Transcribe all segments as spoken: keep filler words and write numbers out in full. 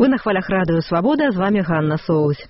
на хвалях радыё Свабода, з вами Ганна Соусь.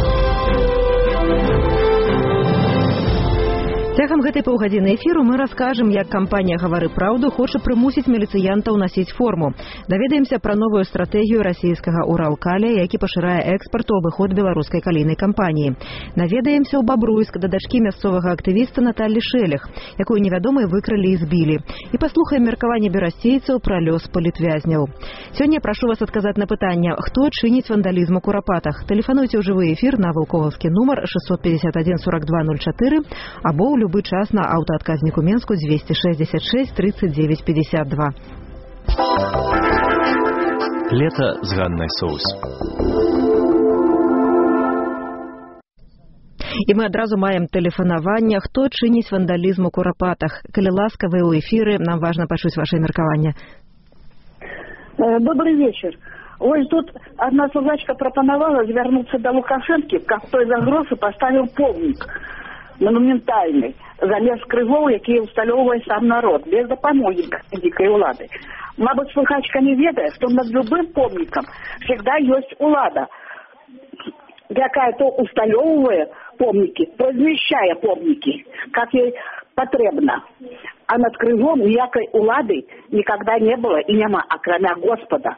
Цягам гэтай паўгадзіны эфіру мы раскажам, як кампанія «Гавары праўду» хоча прымусіць міліцыянтаў насіць форму. Даведаемся пра новую стратэгію расійскага «Уралкаля», які пашырае экспарт у абыход беларускай калійнай кампаніі. Наведаемся ў Бабруйск да дачкі мясцовага актывіста Наталі Шэлег, якую невядомыя выкралі і збілі. І паслухаем меркаванне берасцейцаў пра лёс палітвязняў. Сёння прашу вас адказаць на пытанне, хто чыніць вандалізм у Курапатах. Тэлефануйце ў жывы эфір на вулковаўскі нумар шестьсот пятьдесят один сорок два ноль четыре або ў любы час на аўтаадказніку Менску двести шестьдесят шесть тридцать девять пятьдесят два. Лето з Ганнай Соусь. І мы адразу маем тэлефанаванне, хто чыніць вандалізм у Курапатах. Калі ласка, вы ў эфіры, нам важна пачуць ваше меркаванне. Добрый вечер. Ось тут одна слухачка прапанавала звярнуцца да Лукашэнкі, каб той за грошы паставіў помнік монументальный, замест крыжоў, якія ўсталёўвае сам народ, без дапамогі дзікай улады. Мабыць, слухачка не ведае, што над любым помнікам всегда ёсць улада, якая то усталёўвае помнікі, то змяшчае помнікі, как ей патрэбна. А над крыжом ніякай улады никогда не было и няма, акрамя Господа.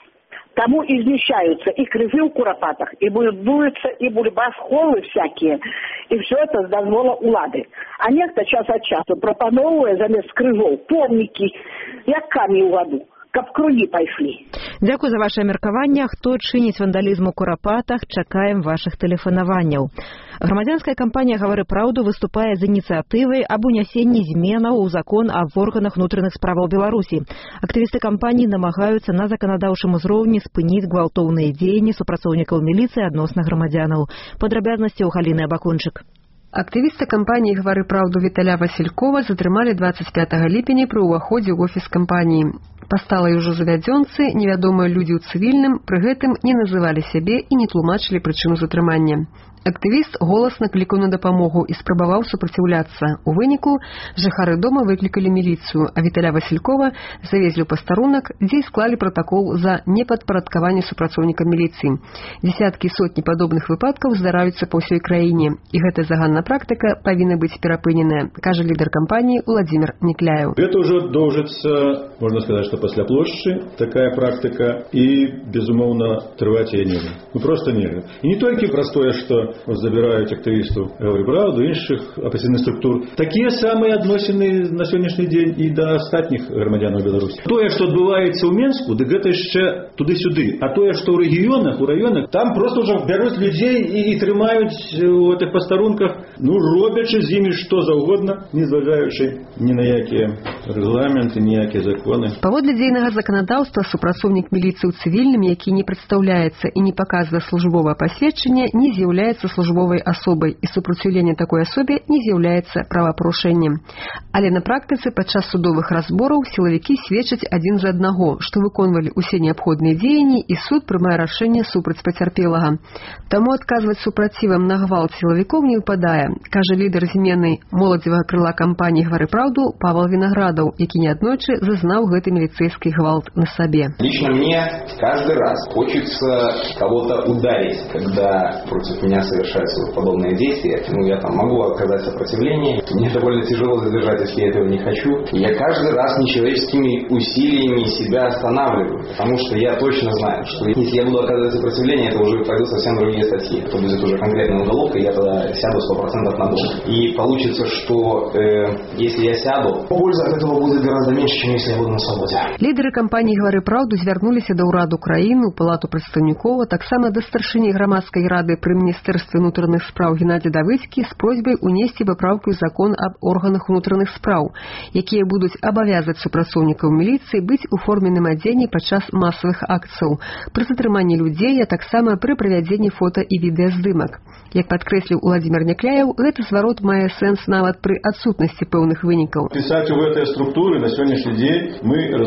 Тому и измещаются и крыжи в Куропатах, и будуются, и бульба-школы всякие, и все это с дозвола улады. А некто час от часу пропановывая замест крыжов помники, як камень у воду, каб круги пайшли. Дякую за ваше меркаванне. Хто чыніць вандалізм у Курапатах, чакаем ваших тэлефанаванняў. Грамадзянская кампанія «Гавары праўду» выступае з ініцыятывай аб унясенні зменаў у закон аб органах унутраных справаў Беларусі. Актывісты кампаніі намагаюцца на заканадаўчым узроўні спыніць гвалтоўныя дзеянні супрацоўнікаў міліцыі адносна грамадзянаў. Падрабязнасці ў Галіны Абакончык. Актывіста кампаніі «Гавары праўду» Віталя Васількова затрымалі двадцать пятого ліпеня пры ўваходзе ў офіс кампаніі. Па сталай ужо завядзёнцы невядомыя людзі ў цывільным пры гэтым не называлі сябе і не тлумачылі прычыну затрымання. Актывіст голасна клікаў на дапамогу і спрабаваў супраціўляцца. У выніку жыхары дома выклікалі міліцыю, а Віталя Васількова завезлі ў пастарунак, дзе і склалі пратакол за непадпарадкаванне супрацоўнікам міліцыі. Десяткі і сотні падобных выпадкаў здараюцца па ўсёй краіне, і гэтая заганная практыка павінна быць перапыненая, кажа лідар кампаніі Владзімір Некляеў. Это уже доўжыцца, можна сказаць, што пасля плошчы такая практыка, і, безумоўна, трываць яе нельга. Ну проста нельга. І не толькі праз тое, што забирают активистов «Гавары праўду» и іншых апозіцыйных структур. Такие самые адносіны на сённяшні дзень и до астатніх грамадзянаў Беларусі. Тое, што адбываецца ў Менску, дык гэта яшчэ туды-сюды. А тое, што ў рэгіёнах, у раёнах, там просто ўжо бяруць людзей і, і трымаюць у гэтых пастарунках, ну, робячы з імі што заўгодна, не зважаючы ні на якія рэгламенты, ніякія законы. Паводле дзейнага заканадаўства супрацоўнік міліцыі ў цывільным, які не прадстаўляецца і не паказвае службовае пасведчанне, не з'яўляецца службовай асобай, і супраціўленне такой асобе не з'яўляецца правапарушэннем. Але на практыцы падчас судовых разбораў сілавікі сведчаць адзін за аднаго, што выконвалі ўсе неабходныя дзеянні, і суд прымае рашэнне супраць пацярпелага. Таму адказваць супрацівам на гвалт сілавікоў не выпадае, кажа лідар змены моладзевага крыла кампаніі «Гавары праўду» Павел Виноградов, які неаднойчы зазнаў гэты міліцейскі гвалт на сабе. Лично мне каждый раз хочется кого-то ударить, когда против меня совершаются подобные действия. Ну, я там могу оказать сопротивление. Мне довольно тяжело задержать, если я этого не хочу. И я каждый раз нечеловеческими усилиями себя останавливаю. Потому что я точно знаю, что если я буду оказывать сопротивление, это уже пойдут совсем другие статьи. Это будет уже конкретная уголовка, и я тогда сяду сто процентов на дом. И получится, что э, если я сяду, польза от этого будет гораздо меньше, чем если я буду на свободе. Лідары кампаніі «Гавары праўду» звярнуліся да ўраду краіны, у палату прадстаўнікоў, а таксама да старшыні грамадскай рады пры міністэрстве унутраных спраў Геннадзя Давыцкі з просьбай унесці папраўку ў закон аб органах унутраных спраў, якія будуць абавязваць супрацоўнікаў міліцыі быць у форменным адзенні падчас масавых акцыяў, пры затрыманні людзей, а таксама пры правядзенні фота і відэаздымак. Як падкрэсліў Владзімір Некляеў, гэты зварот мае сэнс нават пры адсутнасці пэўных вынікаў. Пісаць у гэтыя структуры на сённяшні дзень мы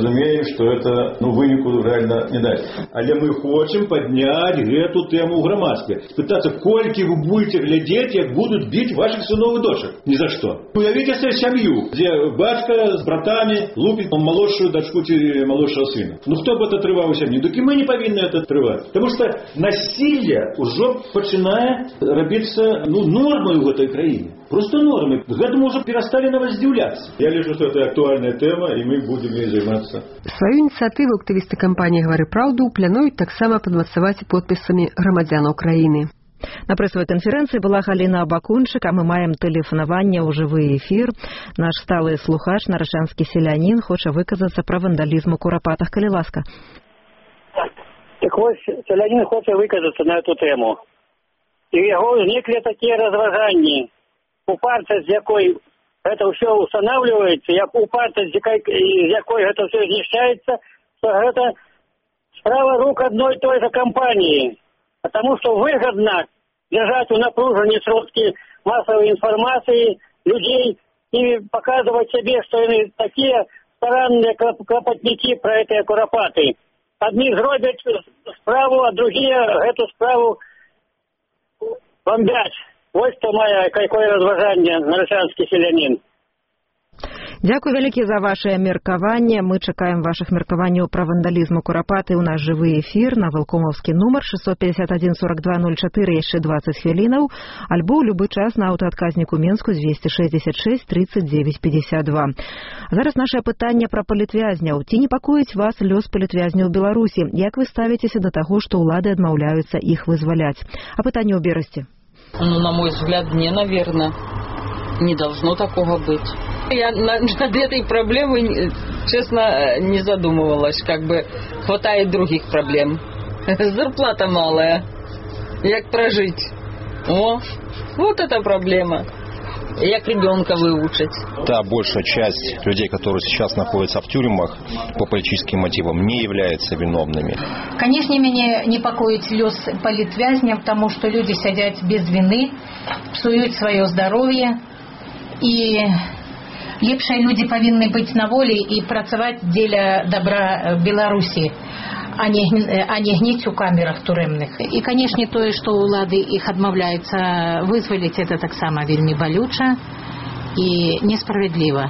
разумеем, что это ну, вынику реально не дать. Але мы хотим поднять эту тему в громадстве. Спытаться, кольки вы будете глядеть, как будут бить ваших сынов и дочек. Ни за что. Уявите себе семью, где батька с братами лупит молодшую дочку или молодшего сына. Ну кто бы это отрывал у семьи? Так и мы не повинны это отрывать. Потому что насилие уже начинает робиться ну, нормой в этой краине. Просто нормой. К этому уже перестали на вас удивляться. Я лежу, что это актуальная тема, и мы будем ей заниматься. Свою инициативу активисты кампании «Гавары праўду» планують таксама падмацаваць подпісамі грамадзян Украіны. На прэсавай канферэнцыі была Галіна Бакунчык, а мы маем тэлефанаванне ў жывы эфір. Наш сталы слухач, нарашанскі селянін, хоча выказацца пра вандалізм у Курапатах. Калі ласка. Так вось, селянін хоча выказацца на эту тему. І ў яго ўзніклі такія разважанні. Упартасць, з якой гэта ўсё устанавливаецца, як упартасць, з якой гэта ўсё знішчаецца, што гэта справа рук одной той же кампании. Потому что выгодно держать в напружении средства массовой информации людей и показывать себе, что они такие старанные клопотники про эти куропаты. Одни зробят справу, а другие эту справу бомбят. Вот что мое какое разважание, нарышанскі селянин. Дзякуй вялікі за ваше меркаванне. Мы чакаем вашых меркаванняў пра вандалізм у Курапаты ў наш жывы эфір на валкомаўскі нумар шестьсот пятьдесят один сорок два ноль четыре яшчэ двадцать хвілінаў, альбо ў любы час на аўтаадказніку Менску двести шестьдесят шесть тридцать девять пятьдесят два. Зараз наше пытанне пра палітвязняў. Ці непакоіць вас лёс палітвязняў у Беларусі? Як вы ставіцеся да таго, што ўлады адмаўляюцца іх вызваляць? А пытанне ў Берасці. Ну, на мой взгляд, не, наверное. Не должно такого быть. Я над этой проблемой, честно, не задумывалась. Как бы хватает других проблем. Зарплата малая. Як прожить? О, вот это проблема. Як ребенка выучить. Та большая часть людей, которые сейчас находятся в тюрьмах по политическим мотивам, не являются виновными. Конечно, меня непокоит лёс политвязням, потому что люди сидят без вины, псуют свое здоровье. И лепшие люди повинны быть на воле и працаваць дзеля добра Беларуси, а не, а не гніць у камерах турэмных. И, конечно, то, что улады их адмаўляюцца вызваліць, это таксама вельмі балюча и несправедливо.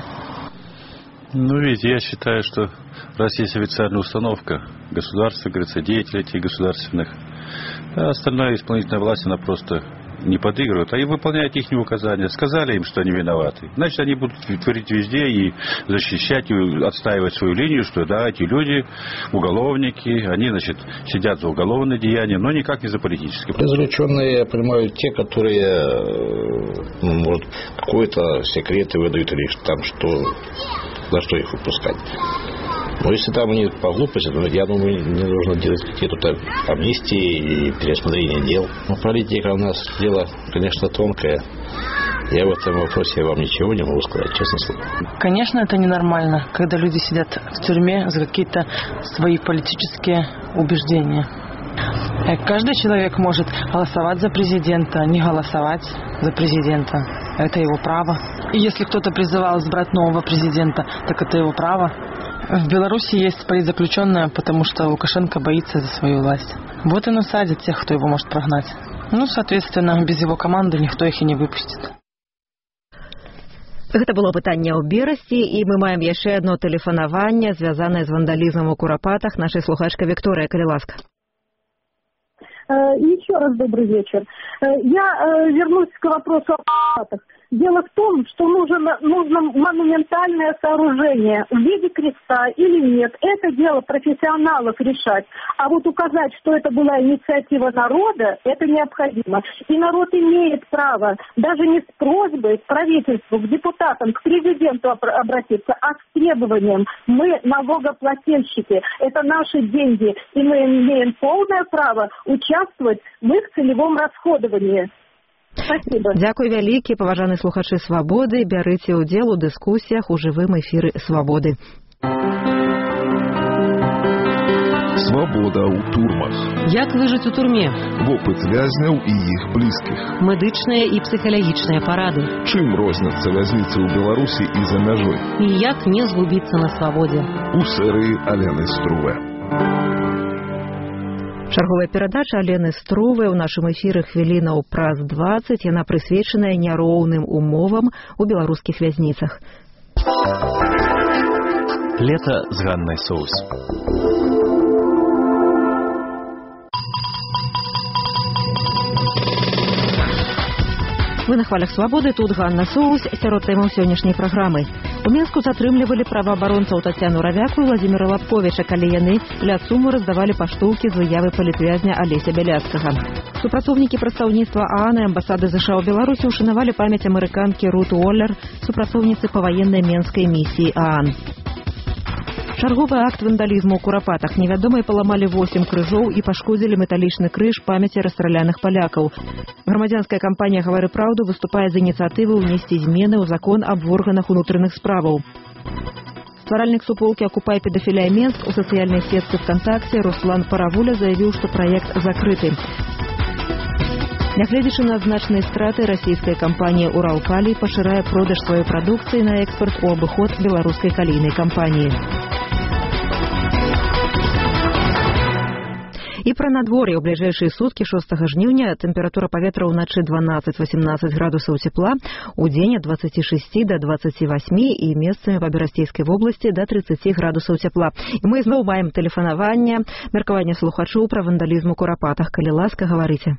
Ну, видите, я считаю, что раз есть официальная установка государства, говорится, деятелей этих государственных, а остальная исполнительная власть, она просто не подыгрывают, а и выполняют их указания. Сказали им, что они виноваты. Значит, они будут творить везде и защищать, и отстаивать свою линию, что да, эти люди, уголовники, они, значит, сидят за уголовные деяния, но никак не за политические. Заключенные принимают те, которые, ну, может, какие-то секреты выдают или там что, за что их выпускать. Но если там они по глупости, то, я думаю, не нужно делать какие-то амнистии и пересмотрение дел. Но политика у нас дело, конечно, тонкое. Я в этом вопросе вам ничего не могу сказать, честно слово. Конечно, это ненормально, когда люди сидят в тюрьме за какие-то свои политические убеждения. Каждый человек может голосовать за президента, не голосовать за президента. Это его право. И если кто-то призывал избрать нового президента, так это его право. В Беларуси есть политзаключенные, потому что Лукашенко боится за свою власть. Вот и насадит тех, кто его может прогнать. Ну, соответственно, без его команды никто их и не выпустит. Гэта было пытанне ў Берасці, і мы маем яшчэ одно тэлефанаванне, звязанае з вандалізмам у Курапатах. Наша слухачка Виктория, калі ласка. Еще раз добрый вечер. Я вернусь к вопросу о Курапатах. Дело в том, что нужно, нужно монументальное сооружение в виде креста или нет. Это дело профессионалов решать. А вот указать, что это была инициатива народа, это необходимо. И народ имеет право даже не с просьбой к правительству, к депутатам, к президенту обратиться, а с требованием. Мы налогоплательщики. Это наши деньги. И мы имеем полное право участвовать в их целевом расходовании. Спасибо. Дзякуй вялікі, паважаны слухачы Свабоды. Бярыце ўдзел у дыскусіях у жывым эфіры Свабоды. Свабода ў турмах. Як выжыць у турме? Вопыт вязняў і іх блізкіх. Медычныя і псіхалагічныя парады. Чым розняцца вязніцы ў Беларусі і за мяжой? І як не згубіцца на свабодзе? У серыі Алены Струве. Чарговая перадача Алены Струве ў нашым эфіры хвілінаў праз дваццаць. Яна прысвечаная няроўным умовам у беларускіх вязніцах. Лето з Ганнай Соус. Вы на хвалях свабоды, тут Ганна Соус, сярод тэмаў сённяшняй праграмы. У Мінску затрымлівалі праваабаронцаў Тацяну Равяку і Владзіміра Лапковіча, калі яны ля ЦУМу раздавалі паштоўкі з выявы палітвязня Алеся Бяляцкага. Супрацоўнікі прадстаўніцтва ААН і амбасады ЗША ў Беларусі ушанавалі памяць амерыканкі Рут Уоллер, супрацоўніцы паваеннай менскай місіі ААН. Чарговы акт вандалізму ў Курапатах. Невядомыя паламалі восем крыжоў і пашкодзілі металічны крыж памяці расстраляных палякаў. Грамадзянская кампанія «Гавары праўду» выступае з ініцыятывы ўнесці змены ў закон аб органах унутраных справаў. Стваральнік суполкі «Акупай педафілія Менск» у сацыяльнай сетцы ВКонтакте Руслан Паравуля заявіў, што праект закрыты. Нягледзячы на значныя страты, расійская кампанія «Уралкалій» пашырае продаж сваёй прадукцыі на экспарт у абыход беларускай калійнай кампаніі. І пра надвор'е. У бліжэйшыя суткі шостага жніўня тэмпература паветра ўначы дванаццаць-васемнаццаць градусаў цепла, у дзень ад дваццаці шасці да дваццаці васьмі і месцамі па Берасцейскай вобласці да трыццаці градусаў цепла. І мы зноў маем тэлефанаванне, меркаванне слухачоў пра вандалізм у Курапатах. Калі ласка, гаварыце.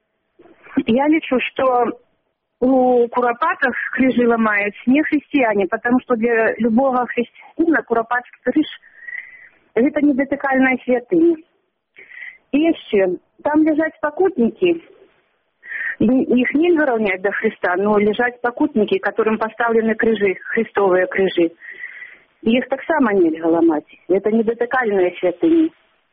Я лічу, што у Курапатах крыжы ламаюць не хрысціяне, потому что для любого хрысціяніна курапатскі крыж – гэта недатыкальная святыня. И еще, там лежат покутники, их нельзя равнять до Христа, но лежат покутники, которым поставлены крыжи, христовые крыжи. Их так само нельзя ломать. Это недотыкальная святыня.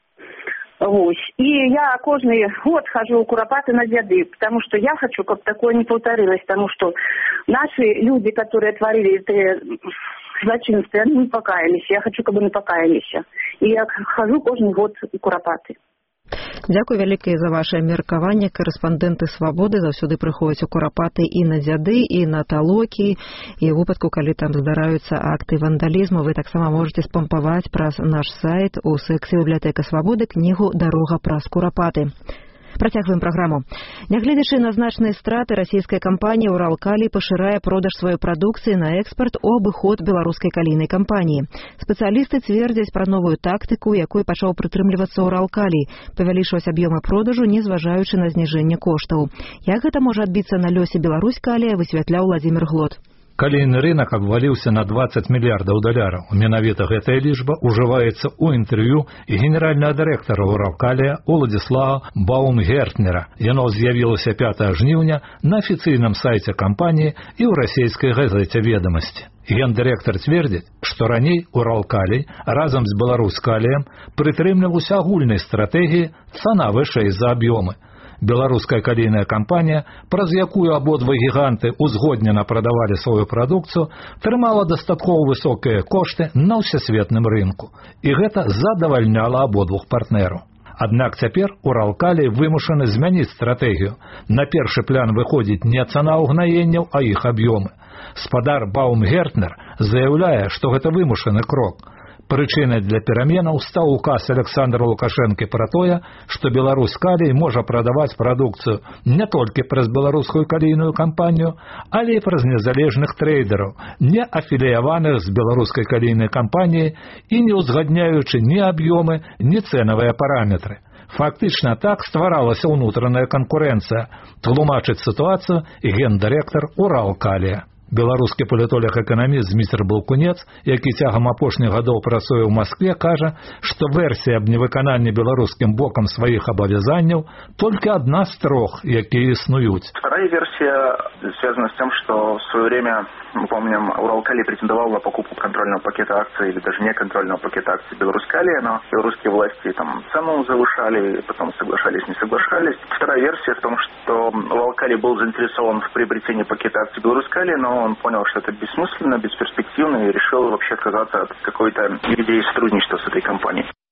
Вот. И я каждый год хожу у Куропаты на дзяды, потому что я хочу, чтобы такое не повторилось, потому что наши люди, которые творили это злочинство, они не покаялись. Я хочу, чтобы они покаялись. И я хожу каждый год у Куропаты. Дзякуй вялікае за ваше меркаванне. Корэспандэнты свабоды заўсёды прыходзяць у Курапаты і на дзяды, і на талокі, і ў выпадку, калі там здараюцца акты вандалізму, вы таксама можете спампаваць праз наш сайт у секцыі бібліятэка свабоды кнігу «Дарога праз Курапаты». Працягваем праграму. Нягледзячы на значныя страты, расійская кампанія «Уралкалій» пашырае продаж сваёй прадукцыі на экспарт у абыход беларускай калійнай кампаніі. Спецыялісты цвердзяць пра новую тактыку, якой пачаў прытрымлівацца «Уралкалій», павялічваць аб'ёмы продажу, не зважаючы на зніжэнне коштаў. Як гэта можа адбіцца на лёсе «Беларусь-Калія», высвятляў Владзімір Глот. Калійны рынок абваліўся на дваццаць мільярдаў даляраў. Менавіта гэтая лічба ўжываецца ў інтэрв'ю і генеральнага дырэктара «Уралкалія» Уладзіслава Баумгертнера. Яно з'явілася пятага жніўня на афіцыйным сайце кампаніі і ў расійскай газеце «Ведамасці». Гендырэктар цвердзіць, што раней «Уралкалій» разам з «Беларусь-Каліем» прытрымліваўся агульнай стратэгіі «цана вышэй за аб'ёмы». Беларуская калійная кампанія, праз якую абодва гіганты узгоднена прадавалі сваю прадукцыю, трымала дастаткова высокія кошты на ўсесветным рынку. І гэта задавальняла абодвух партнераў. Аднак цяпер «Уралкалій» вымушаны змяніць стратэгію. На першы план выходзіць не цана ўгнаенняў, а іх аб'ёмы. Спадар Баумгертнер заяўляе, што гэта вымушаны крок. Прычынай для пераменаў стаў указ Александра Лукашэнкі пра тое, што «Беларусь-Калій» можа прадаваць прадукцыю не толькі праз беларускую калійную кампанію, але і праз незалежных трейдераў, не афіліяваных з беларускай калійнай кампаніяй і не ўзгадняючы ні аб'ёмы, ні цэнавыя параметры. Фактычна так стваралася ўнутраная канкурэнцыя, тлумачыць сітуацыю гендырэктар «Уралкалія». Беларускі палітолог-эканаміст Зміцер Балкунец, які цягам апошніх гадоў працуе ў Маскве, кажа, што версія аб невыкананні беларускім бокам сваіх абавязанняў толькі одна з трох, якія існуюць. Вторая версия связана с тем, что в свое время, мы помним, Уралкалий претендовал на покупку контрольного пакета акций или даже не контрольного пакета акций Беларусь-Калия, но белорусские власти там цену завышали, потом соглашались, не соглашались. Вторая версия в том, что Уралкалий был заинтересован в приобретении пакета акций Беларусь-Калия, но он понял, что это бессмысленно, бесперспективно и решил вообще отказаться от какой-то идеи сотрудничества с этой компанией.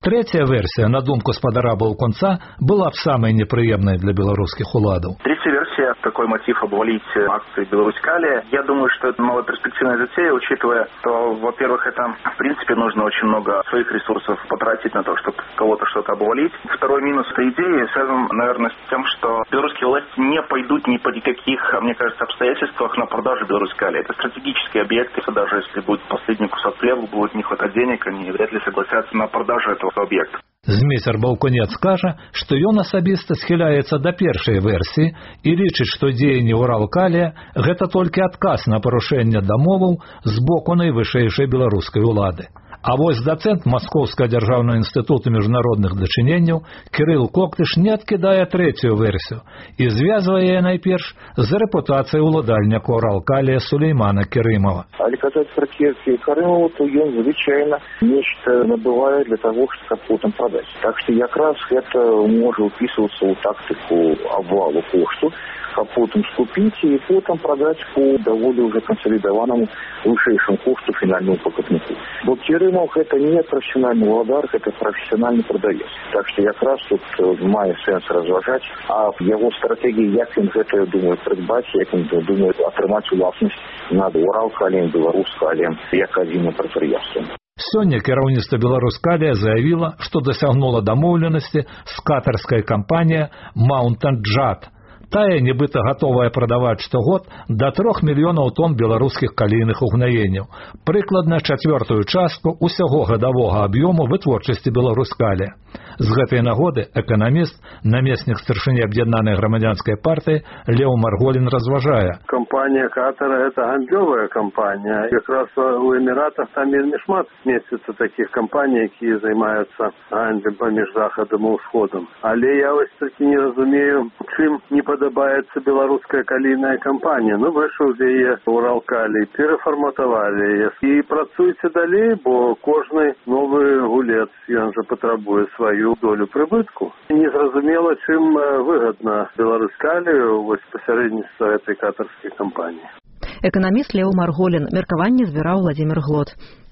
Третья версия, на думку спадара Балконца, была б самой неприемной для белорусских уладов. Третья версия, такой мотив обвалить акции Беларусь-Калия. Я думаю, что это малоперспективная затея, учитывая, что, во-первых, это, в принципе, нужно очень много своих ресурсов потратить на то, чтобы кого-то что-то обвалить. Второй минус этой идеи связан, наверное, с тем, что белорусские власти не пойдут ни по каких, мне кажется, обстоятельствах на продажу Беларусь-Калия. Это стратегический объект, и даже если будет последний кусок хлеба, будет не хватать денег, они вряд ли согласятся на продажу этого объекта. Змейцер Балконец скажа, што ён асабіста схіляецца да першай версіі і лічыць, што дзеянні Уралкалія гэта толькі адказ на парушэнне дамоваў з боку найвышэйшай беларускай улады. А вось дацэнт Маскоўскага дзяржаўнага інстытуту міжнародных дачыненняў Кірыл Коктыш не адкідае трэцюю версію і звязвае яе найперш з рэпутацыяй уладальніка Уралкалія Сулеймана Керымова. Але казаць пра Керымова, то ён звычайна нешта набывае для таго, каб потым прадаць. Так што якраз гэта можа ўпісвацца ў тактыку абвалу кошту, каб потым скупіць і потым прадаць по даволі ўжо кансалідаванаму вышэйшаму кошту фінальнаму пакупніку. Бо Керымов гэта не прафесіянальны уладар, гэта прафесіянальны прадавец. Так што якраз тут мае сэнс разважаць, а яго стратэгіі, як ён гэта думае прыдбаць, як ён думае атрымаць уласнасць над Уралкаліем, Беларускаліем, як адзіным прадпрыемствам. Сёння кіраўніцтва Беларусь-Калія заявіла, што дасягнула дамоўленасці з катарскай кампаніяй Mountain Jet. Тая нібыта гатовая прадаваць штогод да трох мільёнаў тонн беларускіх калійных угнаенняў, прыкладна чацвёртую частку ўсяго гадавога аб'ёму вытворчасці Беларусь-Калія. З гэтай нагоды эканаміст, намеснік старшыні аб'яднанай грамадзянскай партыі Леў Марголін разважае. Кампанія Катара – это гандлёвая кампанія. Якраз у Эміратах там вельмі шмат месціцца такіх кампаній, якія займаюцца гандлем паміж захадам і ўсходам. Але я вось такі не разумею, чым не падабаецца беларуская калійная кампанія. Ну, выйшаў з яе Уралкалій, перафарматавалі яе. І працуйце далей, бо кожны новы гулец, ён жа патрабуе сваю долю прыбытку. Незразумела, чым выгадна Беларусь-Калію вось пасярэдніцтва этой катарскай кампаніі. Эканаміст Леў Марголін. Меркаванне збіраў Владзімір Глот.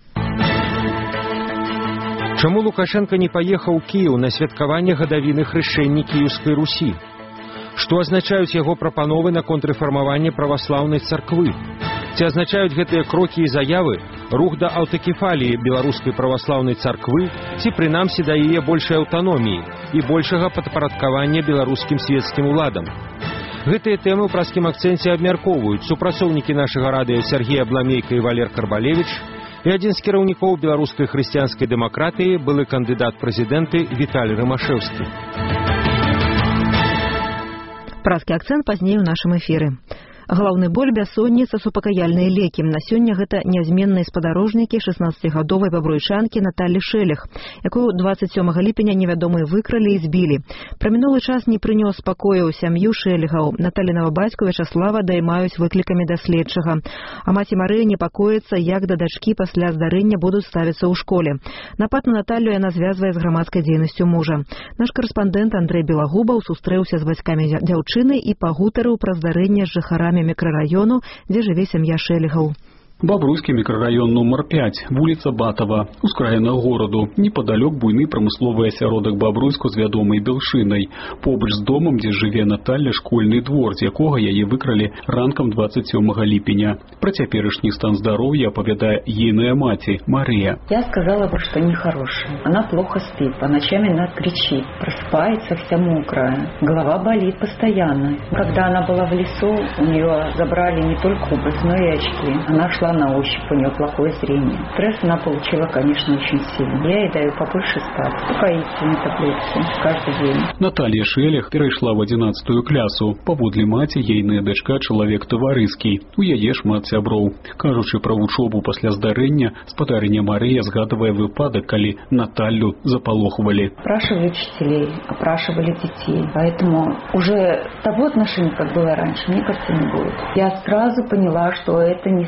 Чаму Лукашенко не паехаў у Кіеў на святкаванне гадавіны хрышэння Кіеўскай Русі? Што азначаюць яго прапановы наконт рэфармавання праваслаўнай царквы? Ці азначаюць гэтыя крокі і заявы рух да аўтакефаліі беларускай праваслаўнай царквы, ці прынамсі да яе большай аўтаноміі і большага падпарадкавання беларускім свецкім уладам? Гэтыя тэмы ў праскім акцэнце абмяркоўваюць супрацоўнікі нашага радыё Сергей Абламейка і Валер Карбалевіч і адзін з кіраўнікоў беларускай хрысціянскай дэмакратыі, былы кандыдат прэзідэнты Віталій Рымашэўскі. Праскі акцэнт пазней у нашым эфіры. Галаўны боль, бяссонніца, супакаяльныя лекі. На сёння гэта нязменныя спадарожнікі шаснаццацігадовай бабруйчанкі Наталі Шэлег, якую дваццаць сёмага ліпеня невядомыя выкралі і збілі. Пра мінулы час не прынёс спакою ў сям'ю Шэлегаў. Наталінава бацьку Вячаслава даймаюць выклікамі да следчага. А маці Марыя непакоіцца, як да дачкі пасля здарэння будуць ставіцца ў школе. Напад на Наталю яна звязвае з грамадскай дзейнасцю мужа. Наш карэспандэнт Андрэй Белагубаў сустрэўся з бацькамі дзяўчыны і пагутарыў пра здарэнне з жыхарамі мікрараёну, дзе жыве сям'я Шэлегаў. Бабруйскі мікрараён нумар пяць, вуліца Батава, ускраіна гораду. Непадалёк буйны прамысловы асяродак Бабруйску з вядомай Белшынай. Побач з домам, дзе жыве Наталля, школьны двор, з якога яе выкралі ранкам двадцать сёмага ліпеня. Пра цяперашні стан здароўя апавядае ейная маці Мария. Я сказала бы, что нехорошая. Она плохо спит, по ночам она кричит, просыпается вся мокрая. Голова болит постоянно. Когда она была в лесу, у нее забрали не только обувь, но и очки. Она шла на ощупь, у нее плохое зрение. Стресс она получила, конечно, очень сильно. Я ей даю побольше спать, успокоительные таблетки каждый день. Наталья Шэлег перайшла в адзінаццатую клясу. Паводле маці, ейная дачка чалавек таварыскі. У яе шмат сяброў. Кажучы пра вучобу пасля здарэння, спадарыня Марыя згадывае выпадак, калі Наталью запалохвалі. Опрашивали учителей, опрашивали детей. Поэтому уже того отношения, как было раньше, мне кажется, не будет. Я сразу поняла, что это не связано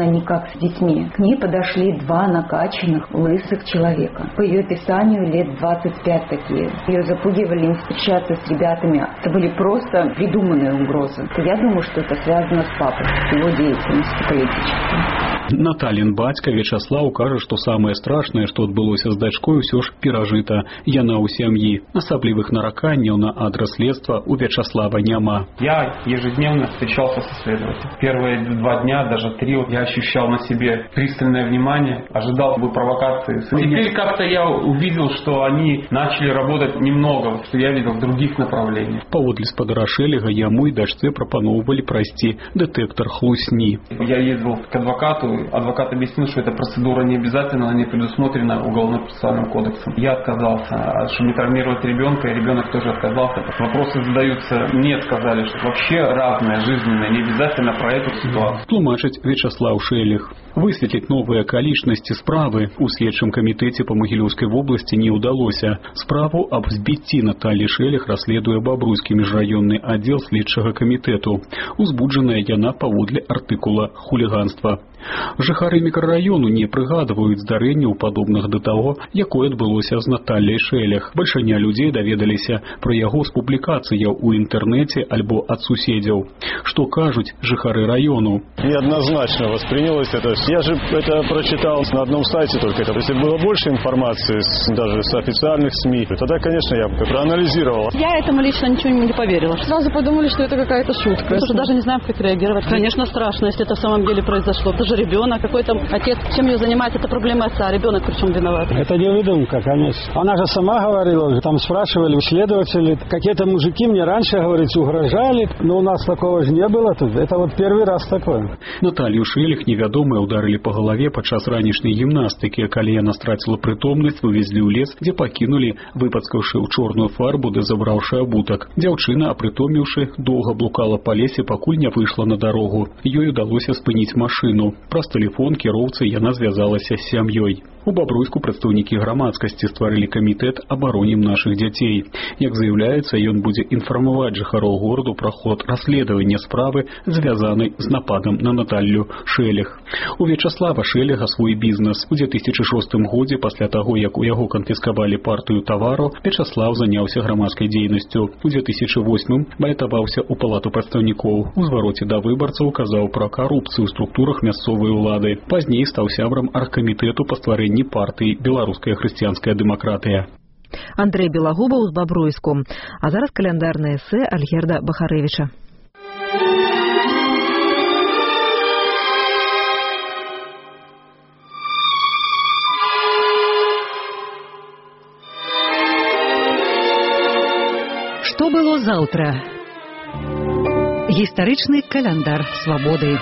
она никак с детьми. К ней подошли два накачанных, лысых человека. По ее описанию лет двадцать пять такие. Ее запугивали не встречаться с ребятами. Это были просто придуманные угрозы. Я думаю, что это связано с папой, с его деятельностью политической. Наталін бацька Вячаслаў кажа, што самае страшнае, што адбылося з дачкой, усё ж перажыта. Яна ў сям'і. Асаблівых нараканняў на адрес следства у Вячаслава няма. Я ежедневно встречался со следователем. Первые два дня, даже три, я ощущал на себе пристальное внимание, ожидал бы провокации. Теперь как-то я увидел, что они начали работать немного, что я видел в других направлениях. Паводле спадара Шэлега яму і дачцэ прапаноўвалі прайсці дэтэктар хлусні. Я ездил к адвокату. Адвокат объяснил, что эта процедура не обязательно, она не предусмотрена Уголовно-процессуальным кодексом. Я отказался, чтобы не травмировать ребенка, и ребенок тоже отказался. Вопросы задаются, мне сказали, что вообще разное, жизненное, не обязательно про эту ситуацию. Тлумачыць Вячаслаў Шэлег. Высветліць новыя акалічнасці справы у следчым камітэце па Магілёўскай вобласці не ўдалося. Справу аб збіцці Наталі Шэлег расследуе Бабруйскі міжраённы аддзел следчага камітэту. Узбуджаная яна паводле артыкула хуліганства. Жыхары мікрараёну не прыгадваюць здарэнняў падобных да таго, якое адбылося з Наталляй Шэлег. Бальшыня людзей даведаліся пра яго з публікацыяў у інтэрнэце альбо ад суседзяў. Што кажуць жыхары раёну? Неоднозначно воспринялось это. Я же это прочитал на одном сайте только. Это. Если было больше информации, даже с официальных СМИ, тогда, конечно, я бы проанализировал. Я этому лично ничего не поверила. Сразу подумали, что это какая-то шутка. Мы тоже даже не знаем, как реагировать. Конечно, страшно, если это в самом деле произошло. Это же ребенок, какой там отец, чем ее занимается, это проблема отца, ребенок причем виноват. Это не выдумка, конечно. Она же сама говорила, там спрашивали следователи, какие-то мужики мне раньше, говорится, угрожали, но у нас такого же не было тут. Это вот первый раз такое. Наталью Шэлег невядомыя ударили по голове падчас ранішняй гімнастыкі, калі яна страціла прытомнасць, вывезлі ў лес, дзе пакінулі, выпацкаўшы ў чорную фарбу ды забраўшы абутак. Дзяўчына, апрытоміўшы, доўга блукала па лесе, пакуль не выйшла на дарогу. Ёй удалося спыніць машыну. Праз тэлефон кіроўцы яна звязалася з сям'ёй. У Бабруйску прадстаўнікі грамадскасці стварылі камітэт абаронім нашых дзяцей. Як заяўляецца, ён будзе інфармаваць жыхароў гораду пра ход расследавання справы, звязанай з нападам на Наталлю Шэлег. У Вячаслава Шэлега свой бізнес. У две тысячи шостым годзе, пасля таго, як у яго канфіскавалі партыю тавару, Вячаслав заняўся грамадскай дзейнасцю. У две тысячи восьмым балятаваўся ў палату прадстаўнікоў. У звароце да выбарцаў казаў пра карупцыю ў структурах мясцовай улады. Пазней стаў сябрам аргкамітэту па стварэнні партыі «Беларуская хрысціянская дэмакратыя». Андрей Белагубаў з Бабруйску. А зараз каляндарнае эсэ Альгерда Бахарэвіча. Што было заўтра? Гістарычны каляндар свабоды.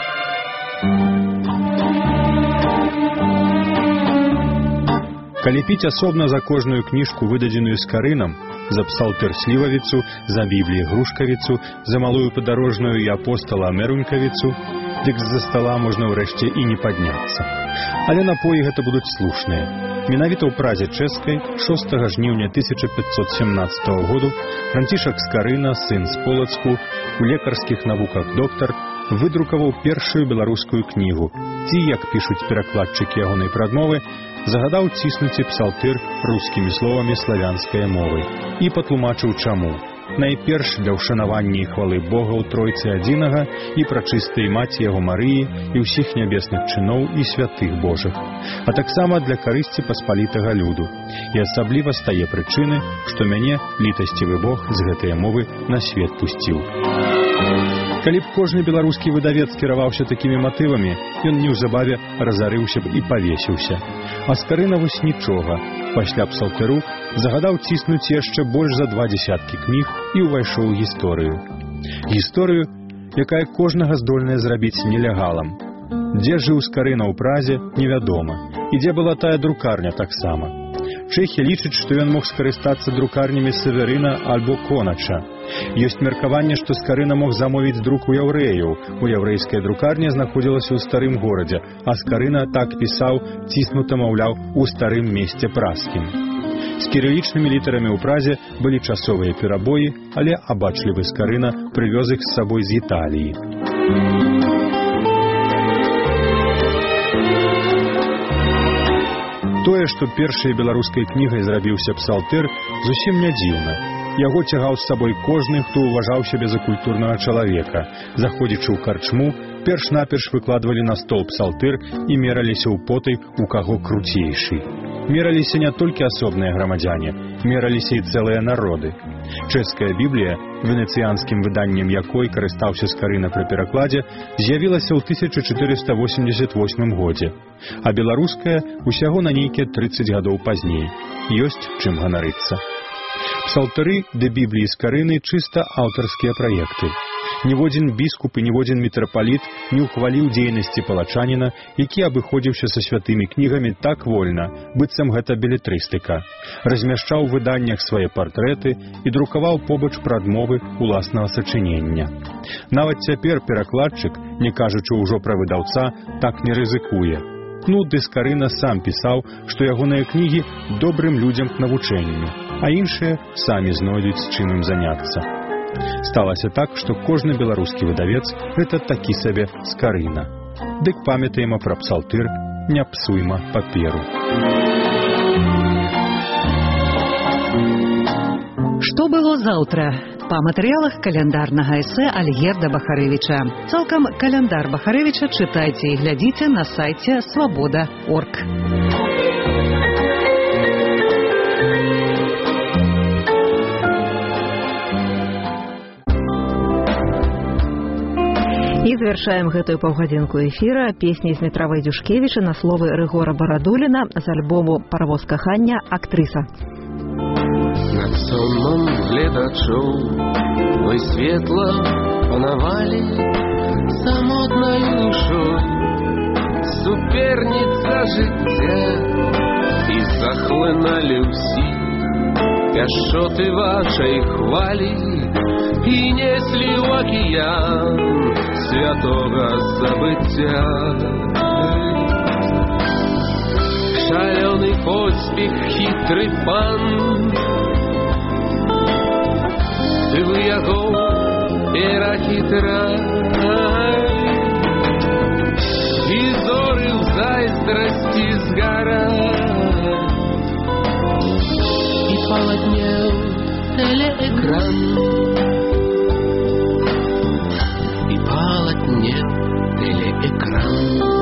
Калі піць асобна за кожную кніжку, выдадзеную з карынам, за псалтыр слівавіцу, за біблію грушкавіцу, за малую падарожную і апостала мэрунькавіцу, дык з-за стала можна ўрэшце і не падняцца. Але напоі гэта будуць слушныя. Менавіта ў празе чэшскай шостага жніўня тысяча пятьсот семнадцатого году Францішак Скарына, сын з Полацку, у лекарскіх навуках доктар, выдрукаваў першую беларускую кнігу, ці, як пішуць перакладчыкі ягонай прадмовы, загадаў ціснуць і псалтыр рускімі словамі славянскай мовай і патлумачыў чаму. Найперш для ўшанавання і хвалы Бога ў Тройцы адзінага і прачыстай маці яго Марыі і ўсіх нябесных чыноў і святых Божых, а таксама для карысці паспалітага люду. І асабліва з тае прычыны, што мяне літасцівы Бог з гэтай мовы на свет пусціў. Калі б кожны беларускі выдавец кіраваўся такімі матывамі, ён неўзабаве разарыўся б і павесіўся. А Скарына вось нічога. Пасля псалтыру загадаў ціснуць яшчэ больш за два дзесяткі кніг і ўвайшоў у гісторыю. Гісторыю, якая кожнага здольная зрабіць нелегалам. Дзе жыў Скарына ў Празе, невядома. І дзе была тая друкарня таксама. Чэхі лічаць, што ён мог скарыстацца друкарнямі Северына альбо Конача. Ёсць меркаванне, што Скарына мог замовіць друк у яўрэяў. У яўрэйская друкарня знаходзілася ў старым горадзе, а Скарына так пісаў, ціснута, маўляў, у старым месце празкім. З кірылічнымі літарамі ў Празе былі часовыя перабоі, але абачлівы Скарына прывёз іх з сабой з Італіі. Тое, што першай беларускай кнігай зрабіўся псалтыр, зусім не дзіўна. Яго цягаў з сабой кожны, хто ўважаў сябе за культурнага чалавека. Заходзячы ў карчму, перш-наперш выкладвалі на стол псалтыр і мераліся ў потай, у каго круцейшы. Мераліся не толькі асобныя грамадзяне, мераліся і цэлыя народы. Чэшская Біблія, венецыянскім выданнем якой карыстаўся Скарына пры перакладзе, з'явілася ў тысяча чатырыста восемьдесят восьмым годзе, а беларуская усяго на нейкія трыццаць гадоў пазней. Ёсць чым ганарыцца. Псалтыры да Бібліі Скарыны чыста аўтарскія праекты. Ніводзін біскуп і ніводзін мітрапаліт не ўхваліў дзейнасці палачаніна, які абыходзіўся са святымі кнігамі так вольна, быццам гэта белетрыстыка. Размяшчаў у выданнях свае партрэты і друкаваў побач прадмовы уласнага сачынення. Нават цяпер перакладчык, не кажучы ўжо пра выдаўца, так не рызыкуе. Ну, ды Скарына сам пісаў, што ягоныя кнігі добрым людзям к навучэнню, а іншыя самі знойдуць з чым ім заняцца. Сталася так, што кожны беларускі выдавец – гэта такі сабе Скарына. Дык памятаема пра псалтыр, не псуйма паперу. Што было заўтра? Па матэрыялах каляндарнага эсэ Альгерда Бахарэвіча. Цалкам каляндар Бахарэвіча чытайце і глядзіце на сайце свабода точка орг. І завяршаем гэтую паўгадзінку эфіра песні Змітравай Дзюшкевіча на словы Рыгора Барадуліна з альбому «Паравоз кахання. Актрыса». Над сонным гледачоў вы светла панавалі самотнаю душой, суперніца жыцця, і захлыналі ўсі пяшчоты вашай хвалі і неслі ў акіян святога забыцця. Шалёны поспех, хітры пан, ты вы яго перахітрай, і зоры ў зайздрасці згараць, і паладнеў телеэкран, і паладнеў телеэкран.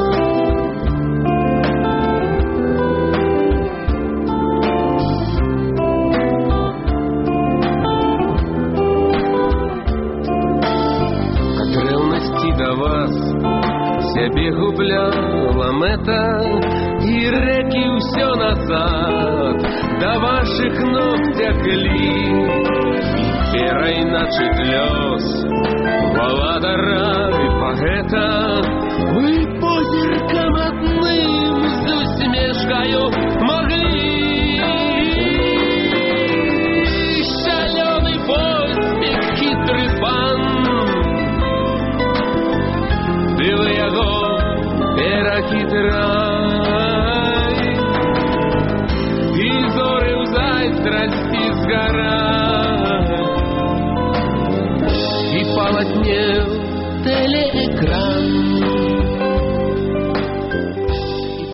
Сябе губляла мэта, і рэкі ўсё назад да вашых ног цяклі, і перайначыць лёс валадара і паэта вы